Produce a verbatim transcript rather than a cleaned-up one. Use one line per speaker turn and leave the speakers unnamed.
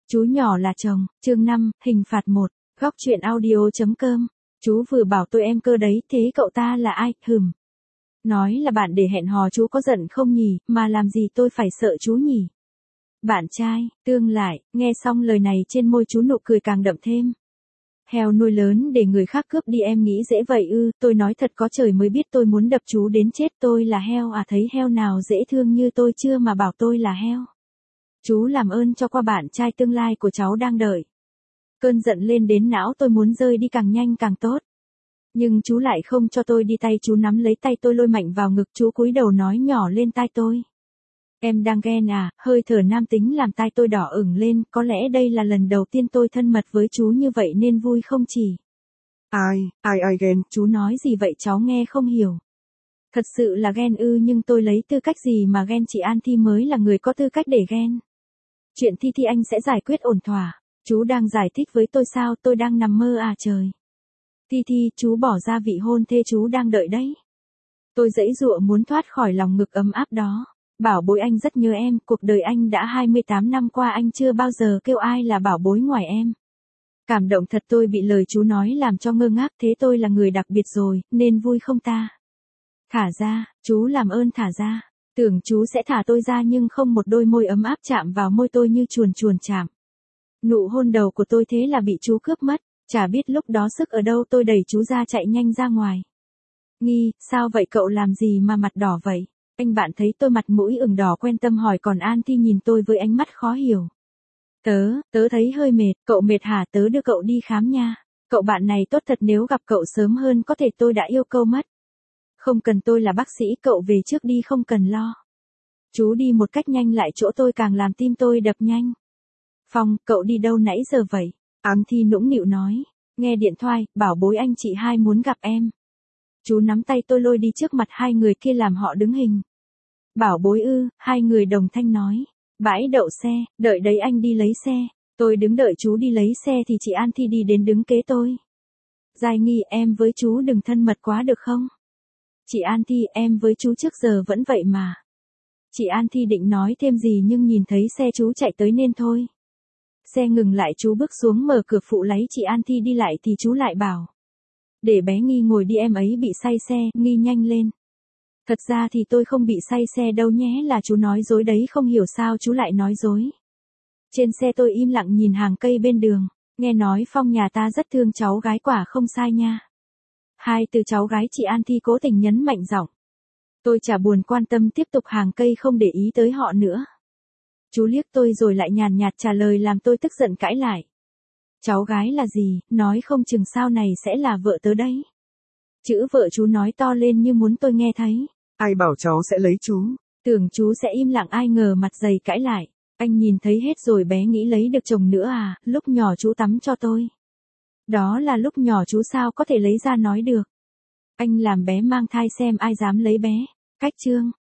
Chú nhỏ là chồng, chương năm, hình phạt một, góc chuyện audio.com. Chú vừa bảo tôi em cơ đấy, thế cậu ta là ai, hừm. Nói là bạn để hẹn hò, chú có giận không nhỉ, mà làm gì tôi phải sợ chú nhỉ. Bạn trai, tương lại, nghe xong lời này trên môi chú nụ cười càng đậm thêm. Heo nuôi lớn để người khác cướp đi, em nghĩ dễ vậy ư? Tôi nói thật, có trời mới biết tôi muốn đập chú đến chết. Tôi là heo à, thấy heo nào dễ thương như tôi chưa mà bảo tôi là heo. Chú làm ơn cho qua, bạn trai tương lai của cháu đang đợi. Cơn giận lên đến não tôi muốn rơi đi càng nhanh càng tốt. Nhưng chú lại không cho tôi đi, tay chú nắm lấy tay tôi lôi mạnh vào ngực, chú cúi đầu nói nhỏ lên tai tôi. Em đang ghen à? Hơi thở nam tính làm tai tôi đỏ ửng lên, có lẽ đây là lần đầu tiên tôi thân mật với chú như vậy nên vui không chỉ.
Ai, ai ai ghen?
Chú nói gì vậy, cháu nghe không hiểu. Thật sự là ghen ư? Nhưng tôi lấy tư cách gì mà ghen, chị An Thi mới là người có tư cách để ghen. Chuyện Thi Thi anh sẽ giải quyết ổn thỏa. Chú đang giải thích với tôi sao? Tôi đang nằm mơ à trời. Thi Thi, chú bỏ ra vị hôn thê chú đang đợi đấy. Tôi giãy giụa muốn thoát khỏi lòng ngực ấm áp đó. Bảo bối, anh rất nhớ em, cuộc đời anh đã hai mươi tám năm qua anh chưa bao giờ kêu ai là bảo bối ngoài em. Cảm động thật, tôi bị lời chú nói làm cho ngơ ngác, thế tôi là người đặc biệt rồi, nên vui không ta? Thả ra, chú làm ơn thả ra. Tưởng chú sẽ thả tôi ra nhưng không, một đôi môi ấm áp chạm vào môi tôi như chuồn chuồn chạm. Nụ hôn đầu của tôi thế là bị chú cướp mất, chả biết lúc đó sức ở đâu, tôi đẩy chú ra chạy nhanh ra ngoài. Nghi, sao vậy cậu, làm gì mà mặt đỏ vậy? Anh bạn thấy tôi mặt mũi ửng đỏ quen tâm hỏi, còn An Thi nhìn tôi với ánh mắt khó hiểu. Tớ, tớ thấy hơi mệt. Cậu mệt hả? Tớ đưa cậu đi khám nha. Cậu bạn này tốt thật, nếu gặp cậu sớm hơn có thể tôi đã yêu câu mất. Không cần, tôi là bác sĩ, cậu về trước đi, không cần lo. Chú đi một cách nhanh lại chỗ tôi càng làm tim tôi đập nhanh. Phong, cậu đi đâu nãy giờ vậy? An Thi nũng nịu nói. Nghe điện thoại, bảo bối anh chị hai muốn gặp em. Chú nắm tay tôi lôi đi trước mặt hai người kia làm họ đứng hình. Bảo bối ư? Hai người đồng thanh nói. Bãi đậu xe, đợi đấy anh đi lấy xe. Tôi đứng đợi chú đi lấy xe thì chị An Thi đi đến đứng kế tôi. Giai Nghi, em với chú đừng thân mật quá được không? Chị An Thi, em với chú trước giờ vẫn vậy mà. Chị An Thi định nói thêm gì nhưng nhìn thấy xe chú chạy tới nên thôi. Xe ngừng lại, chú bước xuống mở cửa phụ lấy chị An Thi đi lại thì chú lại bảo. Để bé Nghi ngồi đi, em ấy bị say xe. Nghi nhanh lên. Thật ra thì tôi không bị say xe đâu nhé, là chú nói dối đấy, không hiểu sao chú lại nói dối. Trên xe tôi im lặng nhìn hàng cây bên đường, nghe nói Phong nhà ta rất thương cháu gái, quả không sai nha. Hai từ cháu gái chị An Thi cố tình nhấn mạnh giọng. Tôi chả buồn quan tâm, tiếp tục hàng cây không để ý tới họ nữa. Chú liếc tôi rồi lại nhàn nhạt trả lời làm tôi tức giận cãi lại. Cháu gái là gì, nói không chừng sau này sẽ là vợ tớ đấy. Chữ vợ chú nói to lên như muốn tôi nghe thấy.
Ai bảo cháu sẽ lấy chú?
Tưởng chú sẽ im lặng, ai ngờ mặt dày cãi lại. Anh nhìn thấy hết rồi, bé nghĩ lấy được chồng nữa à? Lúc nhỏ chú tắm cho tôi. Đó là lúc nhỏ chú, sao có thể lấy ra nói được. Anh làm bé mang thai xem ai dám lấy bé. Cách chương.